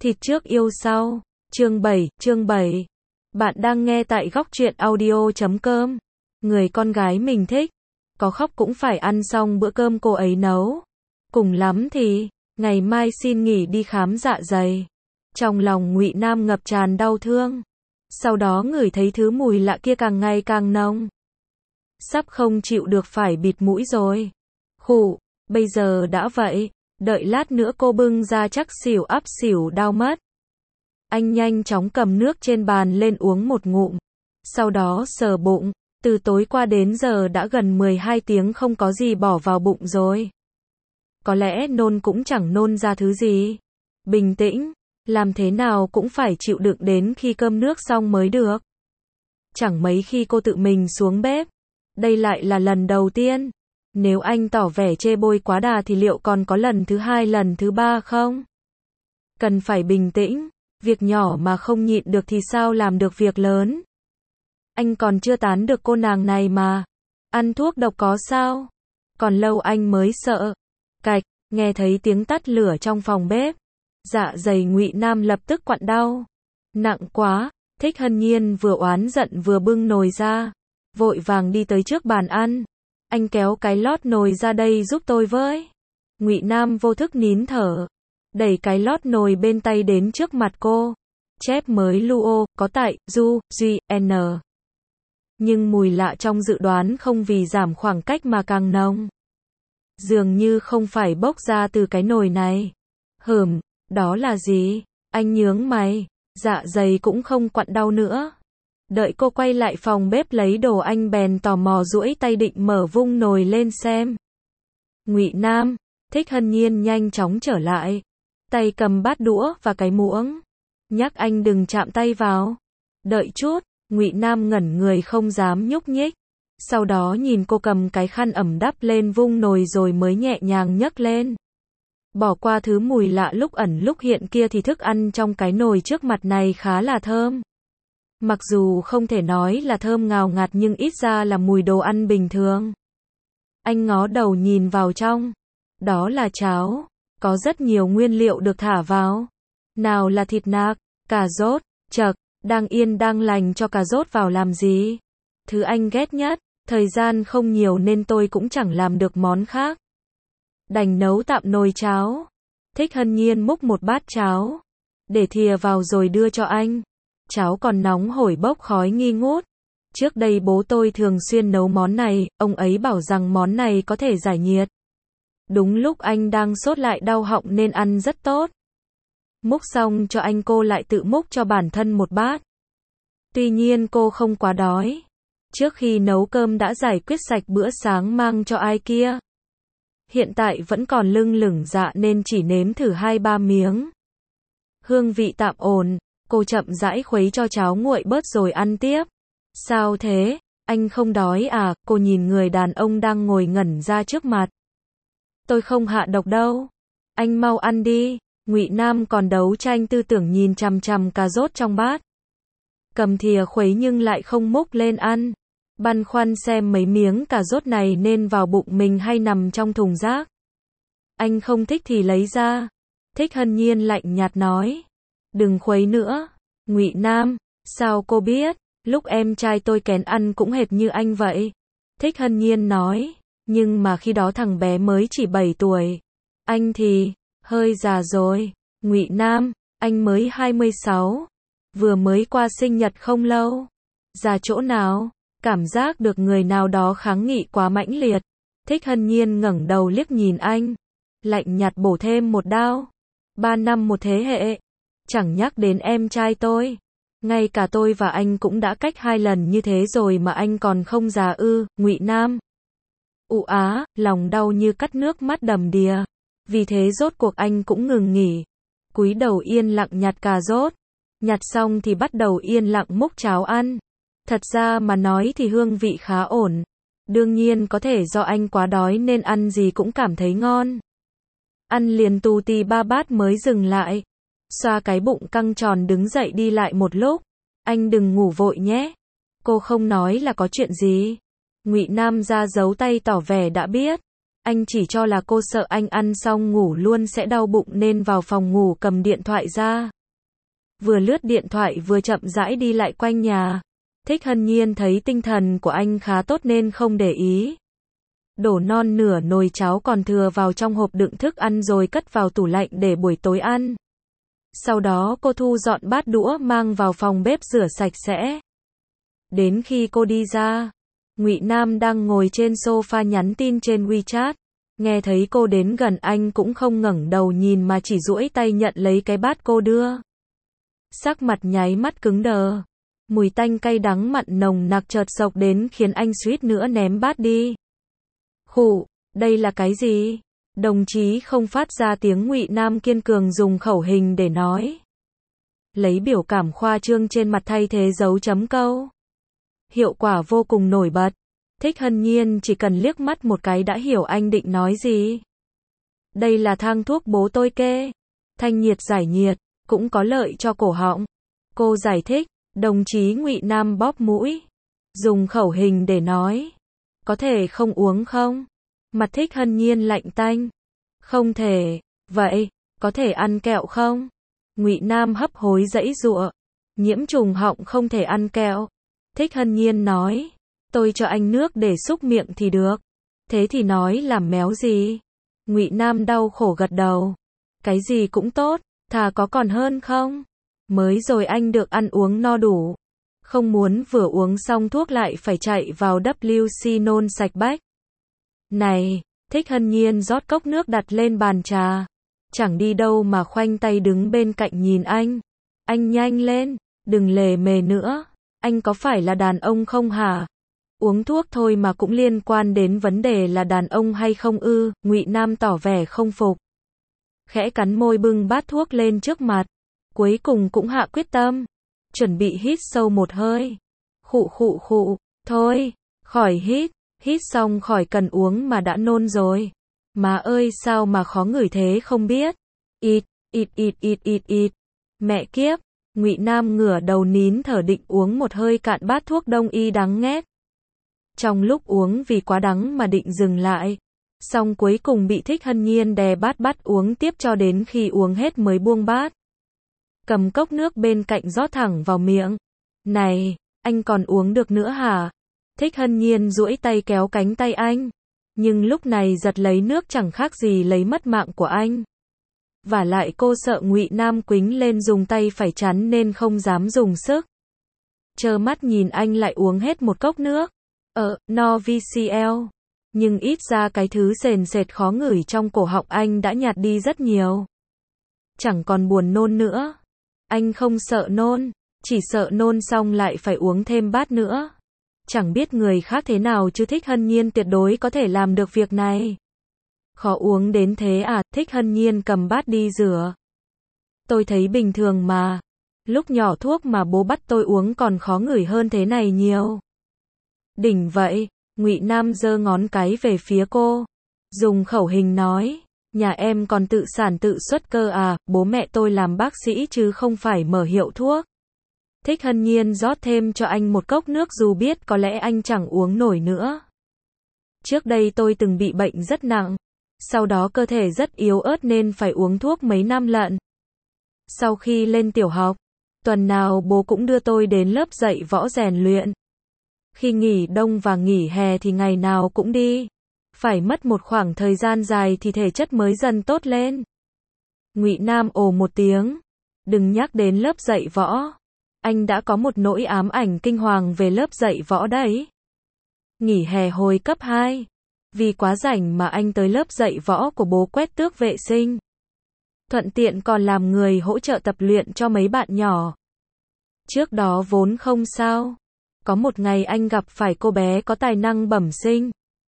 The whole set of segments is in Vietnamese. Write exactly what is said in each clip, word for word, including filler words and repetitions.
Thịt trước yêu sau. Chương bảy, chương bảy. Bạn đang nghe tại góc truyện audio chấm com. Người con gái mình thích, có khóc cũng phải ăn xong bữa cơm cô ấy nấu. Cùng lắm thì, ngày mai xin nghỉ đi khám dạ dày. Trong lòng Ngụy Nam ngập tràn đau thương. Sau đó ngửi thấy thứ mùi lạ kia càng ngày càng nồng. Sắp không chịu được phải bịt mũi rồi. Khụ, bây giờ đã vậy, đợi lát nữa cô bưng ra chắc xỉu ắp xỉu đau mất. Anh nhanh chóng cầm nước trên bàn lên uống một ngụm. Sau đó sờ bụng, từ tối qua đến giờ đã gần mười hai tiếng không có gì bỏ vào bụng rồi. Có lẽ nôn cũng chẳng nôn ra thứ gì. Bình tĩnh, làm thế nào cũng phải chịu đựng đến khi cơm nước xong mới được. Chẳng mấy khi cô tự mình xuống bếp. Đây lại là lần đầu tiên. Nếu anh tỏ vẻ chê bôi quá đà thì liệu còn có lần thứ hai lần thứ ba không? Cần phải bình tĩnh, việc nhỏ mà không nhịn được thì sao làm được việc lớn? Anh còn chưa tán được cô nàng này mà. Ăn thuốc độc có sao? Còn lâu anh mới sợ. Cạch, nghe thấy tiếng tắt lửa trong phòng bếp. Dạ dày Ngụy Nam lập tức quặn đau. Nặng quá, Thích Hân Nhiên vừa oán giận vừa bưng nồi ra. Vội vàng đi tới trước bàn ăn. Anh kéo cái lót nồi ra đây giúp tôi với. Ngụy Nam vô thức nín thở. Đẩy cái lót nồi bên tay đến trước mặt cô. Chép mới Luo, có tại, Du, Duy, N. Nhưng mùi lạ trong dự đoán không vì giảm khoảng cách mà càng nồng. Dường như không phải bốc ra từ cái nồi này. Hửm, đó là gì? Anh nhướng mày. Dạ dày cũng không quặn đau nữa. Đợi cô quay lại phòng bếp lấy đồ anh bèn tò mò duỗi tay định mở vung nồi lên xem. Ngụy Nam, Thích Hân Nhiên nhanh chóng trở lại. Tay cầm bát đũa và cái muỗng. Nhắc anh đừng chạm tay vào. Đợi chút, Ngụy Nam ngẩn người không dám nhúc nhích. Sau đó nhìn cô cầm cái khăn ẩm đắp lên vung nồi rồi mới nhẹ nhàng nhấc lên. Bỏ qua thứ mùi lạ lúc ẩn lúc hiện kia thì thức ăn trong cái nồi trước mặt này khá là thơm. Mặc dù không thể nói là thơm ngào ngạt nhưng ít ra là mùi đồ ăn bình thường. Anh ngó đầu nhìn vào trong. Đó là cháo. Có rất nhiều nguyên liệu được thả vào. Nào là thịt nạc, cà rốt, chậc, đang yên đang lành cho cà rốt vào làm gì. Thứ anh ghét nhất, thời gian không nhiều nên tôi cũng chẳng làm được món khác. Đành nấu tạm nồi cháo. Thích Hân Nhiên múc một bát cháo. Để thìa vào rồi đưa cho anh. Cháo còn nóng hổi bốc khói nghi ngút. Trước đây bố tôi thường xuyên nấu món này, ông ấy bảo rằng món này có thể giải nhiệt. Đúng lúc anh đang sốt lại đau họng nên ăn rất tốt. Múc xong cho anh cô lại tự múc cho bản thân một bát. Tuy nhiên cô không quá đói. Trước khi nấu cơm đã giải quyết sạch bữa sáng mang cho ai kia. Hiện tại vẫn còn lưng lửng dạ nên chỉ nếm thử hai ba miếng. Hương vị tạm ổn. Cô chậm rãi khuấy cho cháo nguội bớt rồi ăn tiếp. Sao thế? Anh không đói à? Cô nhìn người đàn ông đang ngồi ngẩn ra trước mặt. Tôi không hạ độc đâu. Anh mau ăn đi. Ngụy Nam còn đấu tranh tư tưởng nhìn chằm chằm cà rốt trong bát. Cầm thìa khuấy nhưng lại không múc lên ăn. Băn khoăn xem mấy miếng cà rốt này nên vào bụng mình hay nằm trong thùng rác. Anh không thích thì lấy ra. Thích Hân Nhiên lạnh nhạt nói. Đừng khuấy nữa. Ngụy Nam, sao cô biết? Lúc em trai tôi kén ăn cũng hệt như anh vậy. Thích Hân Nhiên nói. Nhưng mà khi đó thằng bé mới chỉ bảy tuổi. Anh thì, hơi già rồi. Ngụy Nam, anh mới hai mươi sáu. Vừa mới qua sinh nhật không lâu. Già chỗ nào? Cảm giác được người nào đó kháng nghị quá mãnh liệt. Thích Hân Nhiên ngẩng đầu liếc nhìn anh. Lạnh nhạt bổ thêm một đao. Ba năm một thế hệ. Chẳng nhắc đến em trai tôi. Ngay cả tôi và anh cũng đã cách hai lần như thế rồi mà anh còn không già ư? Ngụy Nam. Ụ á, lòng đau như cắt nước mắt đầm đìa. Vì thế rốt cuộc anh cũng ngừng nghỉ. Cúi đầu yên lặng nhặt cà rốt. Nhặt xong thì bắt đầu yên lặng múc cháo ăn. Thật ra mà nói thì hương vị khá ổn. Đương nhiên có thể do anh quá đói nên ăn gì cũng cảm thấy ngon. Ăn liền tù tì ba bát mới dừng lại. Xoa cái bụng căng tròn đứng dậy đi lại một lúc. Anh đừng ngủ vội nhé. Cô không nói là có chuyện gì. Ngụy Nam ra giấu tay tỏ vẻ đã biết. Anh chỉ cho là cô sợ anh ăn xong ngủ luôn sẽ đau bụng nên vào phòng ngủ cầm điện thoại ra. Vừa lướt điện thoại vừa chậm rãi đi lại quanh nhà. Thích Hân Nhiên thấy tinh thần của anh khá tốt nên không để ý. Đổ non nửa nồi cháo còn thừa vào trong hộp đựng thức ăn rồi cất vào tủ lạnh để buổi tối ăn. Sau đó cô thu dọn bát đũa mang vào phòng bếp rửa sạch sẽ. Đến khi cô đi ra, Ngụy Nam đang ngồi trên sofa nhắn tin trên WeChat. Nghe thấy cô đến gần anh cũng không ngẩng đầu nhìn mà chỉ duỗi tay nhận lấy cái bát cô đưa. Sắc mặt nháy mắt cứng đờ. Mùi tanh cay đắng mặn nồng nặc chợt xộc đến khiến anh suýt nữa ném bát đi. Khụ, đây là cái gì? Đồng chí không phát ra tiếng. Ngụy Nam kiên cường dùng khẩu hình để nói. Lấy biểu cảm khoa trương trên mặt thay thế dấu chấm câu. Hiệu quả vô cùng nổi bật. Thích Hân Nhiên chỉ cần liếc mắt một cái đã hiểu anh định nói gì. Đây là thang thuốc bố tôi kê. Thanh nhiệt giải nhiệt, cũng có lợi cho cổ họng. Cô giải thích. Đồng chí Ngụy Nam bóp mũi. Dùng khẩu hình để nói. Có thể không uống không? Mặt Thích Hân Nhiên lạnh tanh. Không thể. Vậy, có thể ăn kẹo không? Ngụy Nam hấp hối giãy giụa. Nhiễm trùng họng không thể ăn kẹo. Thích Hân Nhiên nói. Tôi cho anh nước để xúc miệng thì được. Thế thì nói làm méo gì? Ngụy Nam đau khổ gật đầu. Cái gì cũng tốt, thà có còn hơn không? Mới rồi anh được ăn uống no đủ. Không muốn vừa uống xong thuốc lại phải chạy vào vê kép xê nôn sạch bách. Này, Thích Hân Nhiên rót cốc nước đặt lên bàn trà. Chẳng đi đâu mà khoanh tay đứng bên cạnh nhìn anh. Anh nhanh lên, đừng lề mề nữa. Anh có phải là đàn ông không hả? Uống thuốc thôi mà cũng liên quan đến vấn đề là đàn ông hay không ư? Ngụy Nam tỏ vẻ không phục. Khẽ cắn môi bưng bát thuốc lên trước mặt. Cuối cùng cũng hạ quyết tâm. Chuẩn bị hít sâu một hơi. Khụ khụ khụ. Thôi, khỏi hít. Hít xong khỏi cần uống mà đã nôn rồi. Má ơi sao mà khó ngửi thế không biết. Ịt, ịt ịt ịt ịt ịt. Mẹ kiếp. Ngụy Nam ngửa đầu nín thở định uống một hơi cạn bát thuốc đông y đắng nghét. Trong lúc uống vì quá đắng mà định dừng lại. Xong cuối cùng bị Thích Hân Nhiên đè bát bắt uống tiếp cho đến khi uống hết mới buông bát. Cầm cốc nước bên cạnh rót thẳng vào miệng. Này, anh còn uống được nữa hả? Thích Hân Nhiên duỗi tay kéo cánh tay anh. Nhưng lúc này giật lấy nước chẳng khác gì lấy mất mạng của anh. Vả lại cô sợ Ngụy Nam quýnh lên dùng tay phải chắn nên không dám dùng sức. Trơ mắt nhìn anh lại uống hết một cốc nước. Ờ, no vê xê lờ. Nhưng ít ra cái thứ sền sệt khó ngửi trong cổ họng anh đã nhạt đi rất nhiều. Chẳng còn buồn nôn nữa. Anh không sợ nôn, chỉ sợ nôn xong lại phải uống thêm bát nữa. Chẳng biết người khác thế nào chứ Thích Hân Nhiên tuyệt đối có thể làm được việc này. Khó uống đến thế à? Thích Hân Nhiên cầm bát đi rửa. Tôi thấy bình thường mà. Lúc nhỏ thuốc mà bố bắt tôi uống còn khó ngửi hơn thế này nhiều. Đỉnh vậy. Ngụy Nam giơ ngón cái về phía cô. Dùng khẩu hình nói. Nhà em còn tự sản tự xuất cơ à? Bố mẹ tôi làm bác sĩ chứ không phải mở hiệu thuốc. Thích Hân Nhiên rót thêm cho anh một cốc nước dù biết có lẽ anh chẳng uống nổi nữa. Trước đây tôi từng bị bệnh rất nặng. Sau đó cơ thể rất yếu ớt nên phải uống thuốc mấy năm lận. Sau khi lên tiểu học, tuần nào bố cũng đưa tôi đến lớp dạy võ rèn luyện. Khi nghỉ đông và nghỉ hè thì ngày nào cũng đi. Phải mất một khoảng thời gian dài thì thể chất mới dần tốt lên. Ngụy Nam ồ một tiếng. Đừng nhắc đến lớp dạy võ. Anh đã có một nỗi ám ảnh kinh hoàng về lớp dạy võ đấy. Nghỉ hè hồi cấp hai. Vì quá rảnh mà anh tới lớp dạy võ của bố quét tước vệ sinh. Thuận tiện còn làm người hỗ trợ tập luyện cho mấy bạn nhỏ. Trước đó vốn không sao. Có một ngày anh gặp phải cô bé có tài năng bẩm sinh.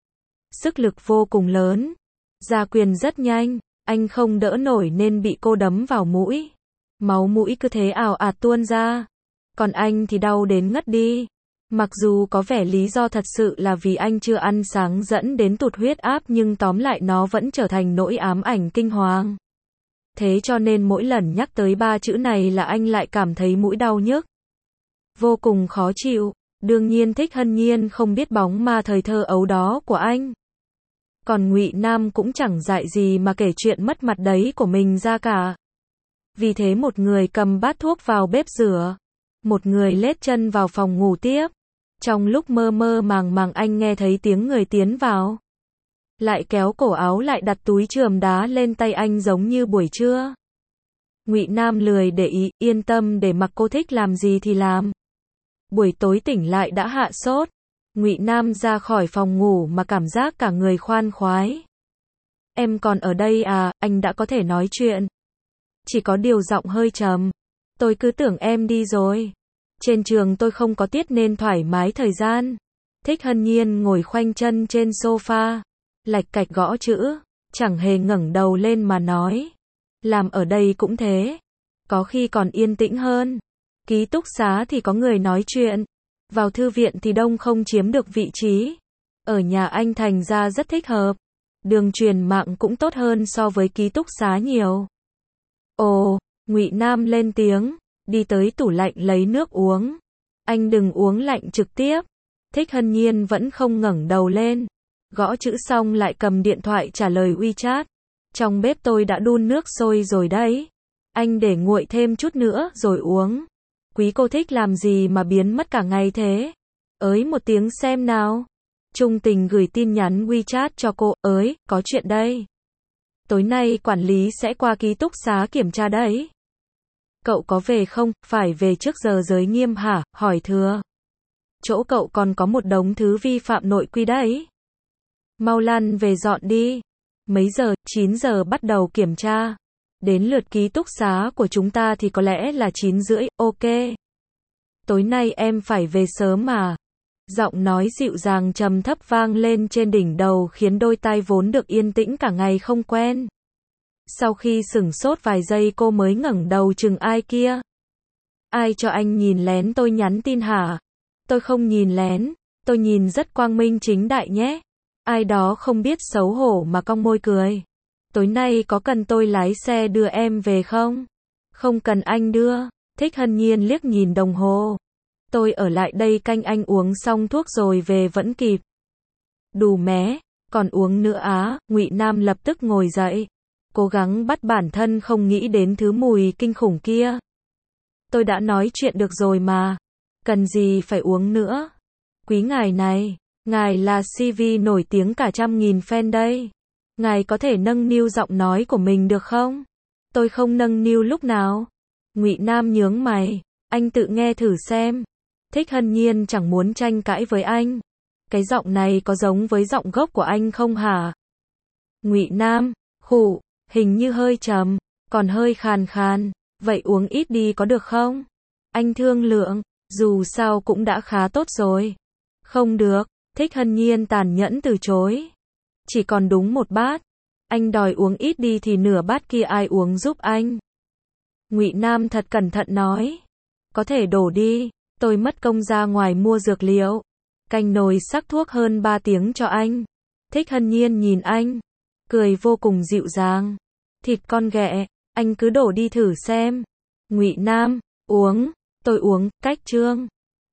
Sức lực vô cùng lớn. Ra quyền rất nhanh. Anh không đỡ nổi nên bị cô đấm vào mũi. Máu mũi cứ thế ào ạt tuôn ra. Còn anh thì đau đến ngất đi. Mặc dù có vẻ lý do thật sự là vì anh chưa ăn sáng dẫn đến tụt huyết áp nhưng tóm lại nó vẫn trở thành nỗi ám ảnh kinh hoàng. Thế cho nên mỗi lần nhắc tới ba chữ này là anh lại cảm thấy mũi đau nhức. Vô cùng khó chịu. Đương nhiên Thích Hân Nhiên không biết bóng ma thời thơ ấu đó của anh. Còn Ngụy Nam cũng chẳng dại gì mà kể chuyện mất mặt đấy của mình ra cả. Vì thế một người cầm bát thuốc vào bếp rửa, một người lết chân vào phòng ngủ tiếp. Trong lúc mơ mơ màng màng anh nghe thấy tiếng người tiến vào. Lại kéo cổ áo lại đặt túi chườm đá lên tay anh giống như buổi trưa. Ngụy Nam lười để ý, yên tâm để mặc cô thích làm gì thì làm. Buổi tối tỉnh lại đã hạ sốt. Ngụy Nam ra khỏi phòng ngủ mà cảm giác cả người khoan khoái. Em còn ở đây à, anh đã có thể nói chuyện. Chỉ có điều giọng hơi trầm. Tôi cứ tưởng em đi rồi. Trên trường tôi không có tiết nên thoải mái thời gian. Thích Hân Nhiên ngồi khoanh chân trên sofa, lạch cạch gõ chữ, chẳng hề ngẩng đầu lên mà nói. Làm ở đây cũng thế. Có khi còn yên tĩnh hơn. Ký túc xá thì có người nói chuyện. Vào thư viện thì đông không chiếm được vị trí. Ở nhà anh thành ra rất thích hợp. Đường truyền mạng cũng tốt hơn so với ký túc xá nhiều. Ồ, Ngụy Nam lên tiếng, đi tới tủ lạnh lấy nước uống. Anh đừng uống lạnh trực tiếp. Thích Hân Nhiên vẫn không ngẩng đầu lên. Gõ chữ xong lại cầm điện thoại trả lời WeChat. Trong bếp tôi đã đun nước sôi rồi đấy. Anh để nguội thêm chút nữa rồi uống. Quý cô thích làm gì mà biến mất cả ngày thế? Ới một tiếng xem nào. Trung Tình gửi tin nhắn WeChat cho cô. Ới, có chuyện đây. Tối nay quản lý sẽ qua ký túc xá kiểm tra đấy. Cậu có về không? Phải về trước giờ giới nghiêm hả? Hỏi Thừa. Chỗ cậu còn có một đống thứ vi phạm nội quy đấy. Mau lăn về dọn đi. Mấy giờ? chín giờ bắt đầu kiểm tra. Đến lượt ký túc xá của chúng ta thì có lẽ là chín rưỡi, ok. Tối nay em phải về sớm mà. Giọng nói dịu dàng trầm thấp vang lên trên đỉnh đầu khiến đôi tai vốn được yên tĩnh cả ngày không quen. Sau khi sửng sốt vài giây cô mới ngẩng đầu chừng ai kia. Ai cho anh nhìn lén tôi nhắn tin hả? Tôi không nhìn lén, tôi nhìn rất quang minh chính đại nhé. Ai đó không biết xấu hổ mà cong môi cười. Tối nay có cần tôi lái xe đưa em về không? Không cần anh đưa. Thích Hân Nhiên liếc nhìn đồng hồ. Tôi ở lại đây canh anh uống xong thuốc rồi về vẫn kịp. Đù mé, còn uống nữa á? Ngụy Nam lập tức ngồi dậy, cố gắng bắt bản thân không nghĩ đến thứ mùi kinh khủng kia. Tôi đã nói chuyện được rồi mà. Cần gì phải uống nữa? Quý ngài này, ngài là xê vê nổi tiếng cả trăm nghìn fan đây. Ngài có thể nâng niu giọng nói của mình được không? Tôi không nâng niu lúc nào. Ngụy Nam nhướng mày, anh tự nghe thử xem. Thích Hân Nhiên chẳng muốn tranh cãi với anh. Cái giọng này có giống với giọng gốc của anh không hả? Ngụy Nam, khụ, hình như hơi trầm, còn hơi khàn khàn. Vậy uống ít đi có được không? Anh thương lượng, dù sao cũng đã khá tốt rồi. Không được, Thích Hân Nhiên tàn nhẫn từ chối. Chỉ còn đúng một bát. Anh đòi uống ít đi thì nửa bát kia ai uống giúp anh? Ngụy Nam thật cẩn thận nói. Có thể đổ đi, tôi mất công ra ngoài mua dược liệu. Canh nồi sắc thuốc hơn ba tiếng cho anh. Thích Hân Nhiên nhìn anh, cười vô cùng dịu dàng. Thịt con ghẹ, anh cứ đổ đi thử xem. Ngụy Nam, uống, tôi uống, cách chương.